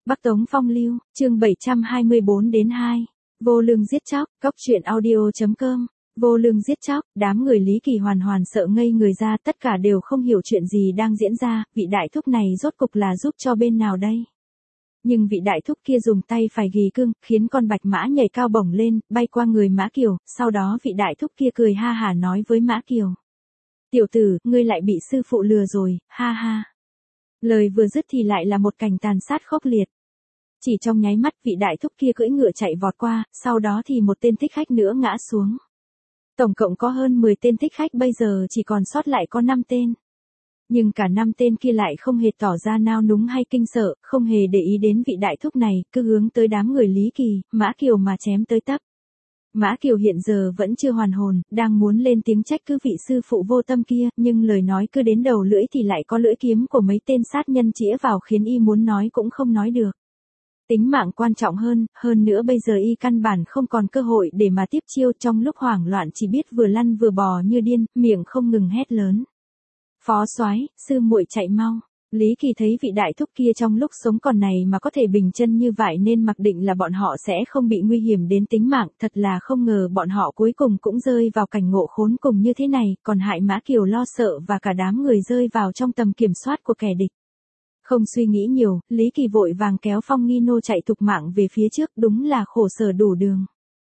Bắc Tống Phong Lưu, chương 724-2. Vô lương giết chóc, cóc truyện audio.com. Vô lương giết chóc, đám người Lý Kỳ hoàn sợ ngây người ra, tất cả đều không hiểu chuyện gì đang diễn ra, vị đại thúc này rốt cục là giúp cho bên nào đây? Nhưng vị đại thúc kia dùng tay phải ghi cương, khiến con bạch mã nhảy cao bổng lên, bay qua người Mã Kiều, sau đó vị đại thúc kia cười ha hả nói với Mã Kiều. Tiểu tử, ngươi lại bị sư phụ lừa rồi, ha ha. Lời vừa dứt thì lại là một cảnh tàn sát khốc liệt. Chỉ trong nháy mắt vị đại thúc kia cưỡi ngựa chạy vọt qua, sau đó thì một tên thích khách nữa ngã xuống. Tổng cộng có hơn 10 tên thích khách, bây giờ chỉ còn sót lại có 5 tên. Nhưng cả 5 tên kia lại không hề tỏ ra nao núng hay kinh sợ, không hề để ý đến vị đại thúc này, cứ hướng tới đám người Lý Kỳ, Mã Kiều mà chém tới tấp. Mã Kiều hiện giờ vẫn chưa hoàn hồn, đang muốn lên tiếng trách cứ vị sư phụ vô tâm kia, nhưng lời nói cứ đến đầu lưỡi thì lại có lưỡi kiếm của mấy tên sát nhân chĩa vào khiến y muốn nói cũng không nói được. Tính mạng quan trọng hơn nữa bây giờ y căn bản không còn cơ hội để mà tiếp chiêu, trong lúc hoảng loạn chỉ biết vừa lăn vừa bò như điên, miệng không ngừng hét lớn. Phó soái, sư muội chạy mau. Lý Kỳ thấy vị đại thúc kia trong lúc sống còn này mà có thể bình chân như vậy nên mặc định là bọn họ sẽ không bị nguy hiểm đến tính mạng, thật là không ngờ bọn họ cuối cùng cũng rơi vào cảnh ngộ khốn cùng như thế này, còn hại Mã Kiều lo sợ và cả đám người rơi vào trong tầm kiểm soát của kẻ địch. Không suy nghĩ nhiều, Lý Kỳ vội vàng kéo Phong Nghi Nô chạy thục mạng về phía trước, đúng là khổ sở đủ đường.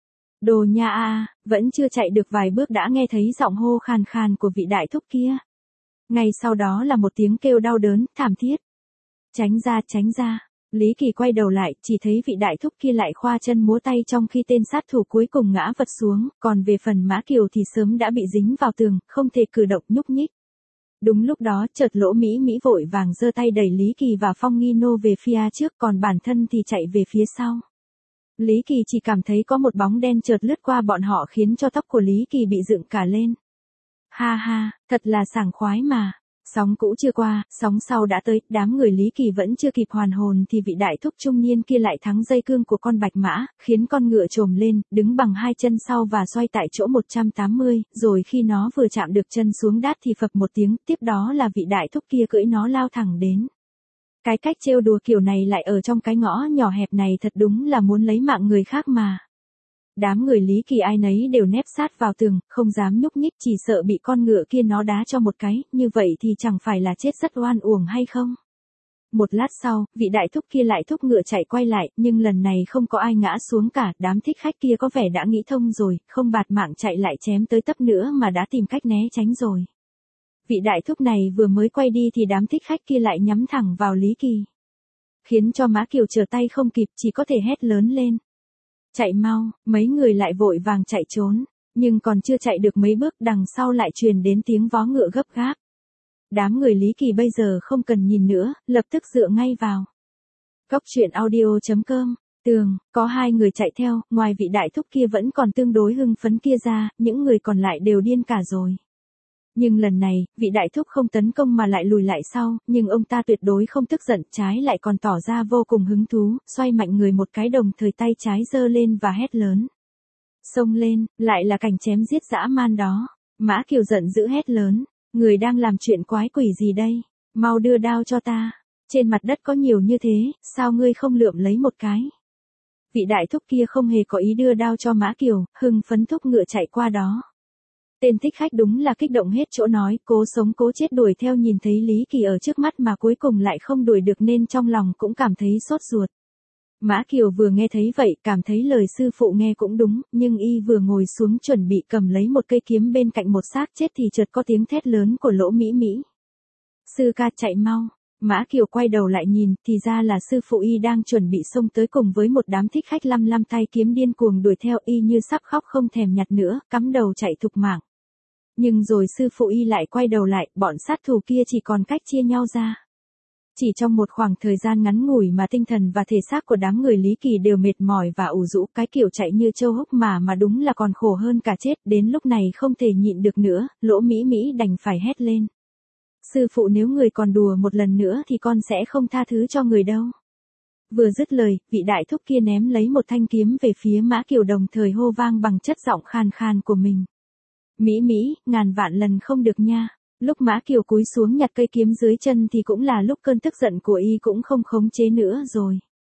Đồ nha a, vẫn chưa chạy được vài bước đã nghe thấy giọng hô khàn khàn của vị đại thúc kia. Ngay sau đó là một tiếng kêu đau đớn, thảm thiết. Tránh ra. Lý Kỳ quay đầu lại, chỉ thấy vị đại thúc kia lại khoa chân múa tay trong khi tên sát thủ cuối cùng ngã vật xuống, còn về phần Mã Kiều thì sớm đã bị dính vào tường, không thể cử động nhúc nhích. Đúng lúc đó, chợt Lỗ Mỹ Mỹ vội vàng giơ tay đẩy Lý Kỳ và Phong Nghi Nô về phía trước, còn bản thân thì chạy về phía sau. Lý Kỳ chỉ cảm thấy có một bóng đen chợt lướt qua bọn họ khiến cho tóc của Lý Kỳ bị dựng cả lên. Ha ha, thật là sảng khoái mà. Sóng cũ chưa qua, sóng sau đã tới, đám người Lý Kỳ vẫn chưa kịp hoàn hồn thì vị đại thúc trung niên kia lại thắng dây cương của con bạch mã, khiến con ngựa trồm lên, đứng bằng hai chân sau và xoay tại chỗ 180, rồi khi nó vừa chạm được chân xuống đát thì phập một tiếng, tiếp đó là vị đại thúc kia cưỡi nó lao thẳng đến. Cái cách trêu đùa kiểu này lại ở trong cái ngõ nhỏ hẹp này thật đúng là muốn lấy mạng người khác mà. Đám người Lý Kỳ ai nấy đều nép sát vào tường, không dám nhúc nhích, chỉ sợ bị con ngựa kia nó đá cho một cái, như vậy thì chẳng phải là chết rất oan uổng hay không? Một lát sau, vị đại thúc kia lại thúc ngựa chạy quay lại, nhưng lần này không có ai ngã xuống cả, đám thích khách kia có vẻ đã nghĩ thông rồi, không bạt mạng chạy lại chém tới tấp nữa mà đã tìm cách né tránh rồi. Vị đại thúc này vừa mới quay đi thì đám thích khách kia lại nhắm thẳng vào Lý Kỳ. Khiến cho Mã Kiều trở tay không kịp, chỉ có thể hét lớn lên. Chạy mau, mấy người lại vội vàng chạy trốn, nhưng còn chưa chạy được mấy bước đằng sau lại truyền đến tiếng vó ngựa gấp gáp. Đám người Lý Kỳ bây giờ không cần nhìn nữa, lập tức dựa ngay vào. Cóc truyện audio.com, tường, có hai người chạy theo, ngoài vị đại thúc kia vẫn còn tương đối hưng phấn kia ra, những người còn lại đều điên cả rồi. Nhưng lần này, vị đại thúc không tấn công mà lại lùi lại sau, nhưng ông ta tuyệt đối không tức giận, trái lại còn tỏ ra vô cùng hứng thú, xoay mạnh người một cái đồng thời tay trái giơ lên và hét lớn. Xông lên, lại là cảnh chém giết dã man đó. Mã Kiều giận dữ hét lớn, người đang làm chuyện quái quỷ gì đây, mau đưa đao cho ta, trên mặt đất có nhiều như thế, sao ngươi không lượm lấy một cái. Vị đại thúc kia không hề có ý đưa đao cho Mã Kiều, hưng phấn thúc ngựa chạy qua đó. Tên thích khách đúng là kích động hết chỗ nói, cố sống cố chết đuổi theo, nhìn thấy Lý Kỳ ở trước mắt mà cuối cùng lại không đuổi được nên trong lòng cũng cảm thấy sốt ruột. Mã Kiều vừa nghe thấy vậy, cảm thấy lời sư phụ nghe cũng đúng, nhưng y vừa ngồi xuống chuẩn bị cầm lấy một cây kiếm bên cạnh một xác chết thì chợt có tiếng thét lớn của Lỗ Mỹ Mỹ. Sư ca chạy mau. Mã Kiều quay đầu lại nhìn, thì ra là sư phụ y đang chuẩn bị xông tới cùng với một đám thích khách lăm tay kiếm điên cuồng đuổi theo y như sắp khóc không thèm nhặt nữa, cắm đầu chạy thục mạng. Nhưng rồi sư phụ y lại quay đầu lại, bọn sát thủ kia chỉ còn cách chia nhau ra. Chỉ trong một khoảng thời gian ngắn ngủi mà tinh thần và thể xác của đám người Lý Kỳ đều mệt mỏi và ủ rũ, cái kiểu chạy như trâu húc mà đúng là còn khổ hơn cả chết, đến lúc này không thể nhịn được nữa, Lỗ Mỹ Mỹ đành phải hét lên. Sư phụ, nếu người còn đùa một lần nữa thì con sẽ không tha thứ cho người đâu. Vừa dứt lời, vị đại thúc kia ném lấy một thanh kiếm về phía Mã Kiều đồng thời hô vang bằng chất giọng khàn khàn của mình. Mỹ Mỹ, ngàn vạn lần không được nha. Lúc Mã Kiều cúi xuống nhặt cây kiếm dưới chân thì cũng là lúc cơn tức giận của y cũng không khống chế nữa rồi.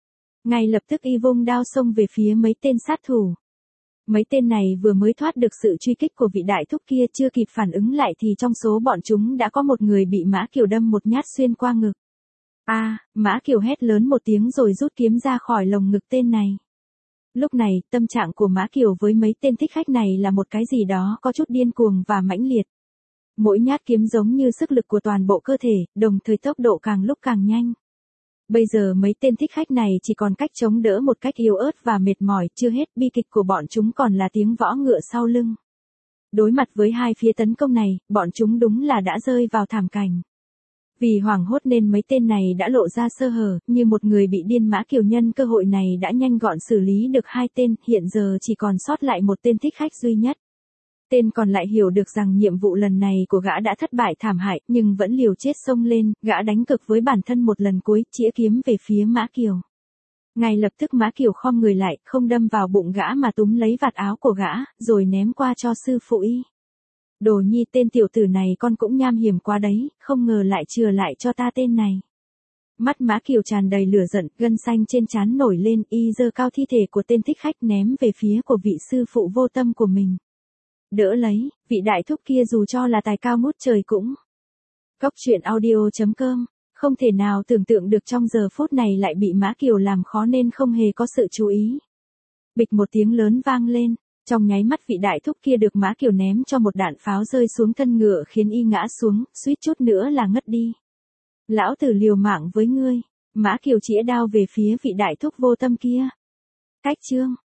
Ngay lập tức y vung đao xông về phía mấy tên sát thủ. Mấy tên này vừa mới thoát được sự truy kích của vị đại thúc kia, chưa kịp phản ứng lại thì trong số bọn chúng đã có một người bị Mã Kiều đâm một nhát xuyên qua ngực. Mã Kiều hét lớn một tiếng rồi rút kiếm ra khỏi lồng ngực tên này. Lúc này, tâm trạng của Mã Kiều với mấy tên thích khách này là một cái gì đó có chút điên cuồng và mãnh liệt. Mỗi nhát kiếm giống như sức lực của toàn bộ cơ thể, đồng thời tốc độ càng lúc càng nhanh. Bây giờ mấy tên thích khách này chỉ còn cách chống đỡ một cách yếu ớt và mệt mỏi, chưa hết bi kịch của bọn chúng còn là tiếng võ ngựa sau lưng. Đối mặt với hai phía tấn công này, bọn chúng đúng là đã rơi vào thảm cảnh. Vì hoảng hốt nên mấy tên này đã lộ ra sơ hở, như một người bị điên. Mã Kiều nhân cơ hội này đã nhanh gọn xử lý được hai tên, hiện giờ chỉ còn sót lại một tên thích khách duy nhất. Tên còn lại hiểu được rằng nhiệm vụ lần này của gã đã thất bại thảm hại, nhưng vẫn liều chết xông lên, gã đánh cực với bản thân một lần cuối, chĩa kiếm về phía Mã Kiều. Ngay lập tức Mã Kiều khom người lại, không đâm vào bụng gã mà túm lấy vạt áo của gã, rồi ném qua cho sư phụ y. Đồ Nhi, tên tiểu tử này con cũng nham hiểm quá đấy, không ngờ lại chừa lại cho ta tên này. Mắt Mã Kiều tràn đầy lửa giận, gân xanh trên trán nổi lên, y giơ cao thi thể của tên thích khách ném về phía của vị sư phụ vô tâm của mình. Đỡ lấy, vị đại thúc kia dù cho là tài cao ngút trời cũng. Cóc truyện audio.com, không thể nào tưởng tượng được trong giờ phút này lại bị Mã Kiều làm khó nên không hề có sự chú ý. Bịch một tiếng lớn vang lên, trong nháy mắt vị đại thúc kia được Mã Kiều ném cho một đạn pháo rơi xuống thân ngựa khiến y ngã xuống, suýt chút nữa là ngất đi. Lão tử liều mạng với ngươi, Mã Kiều chĩa đao về phía vị đại thúc vô tâm kia. Cách chương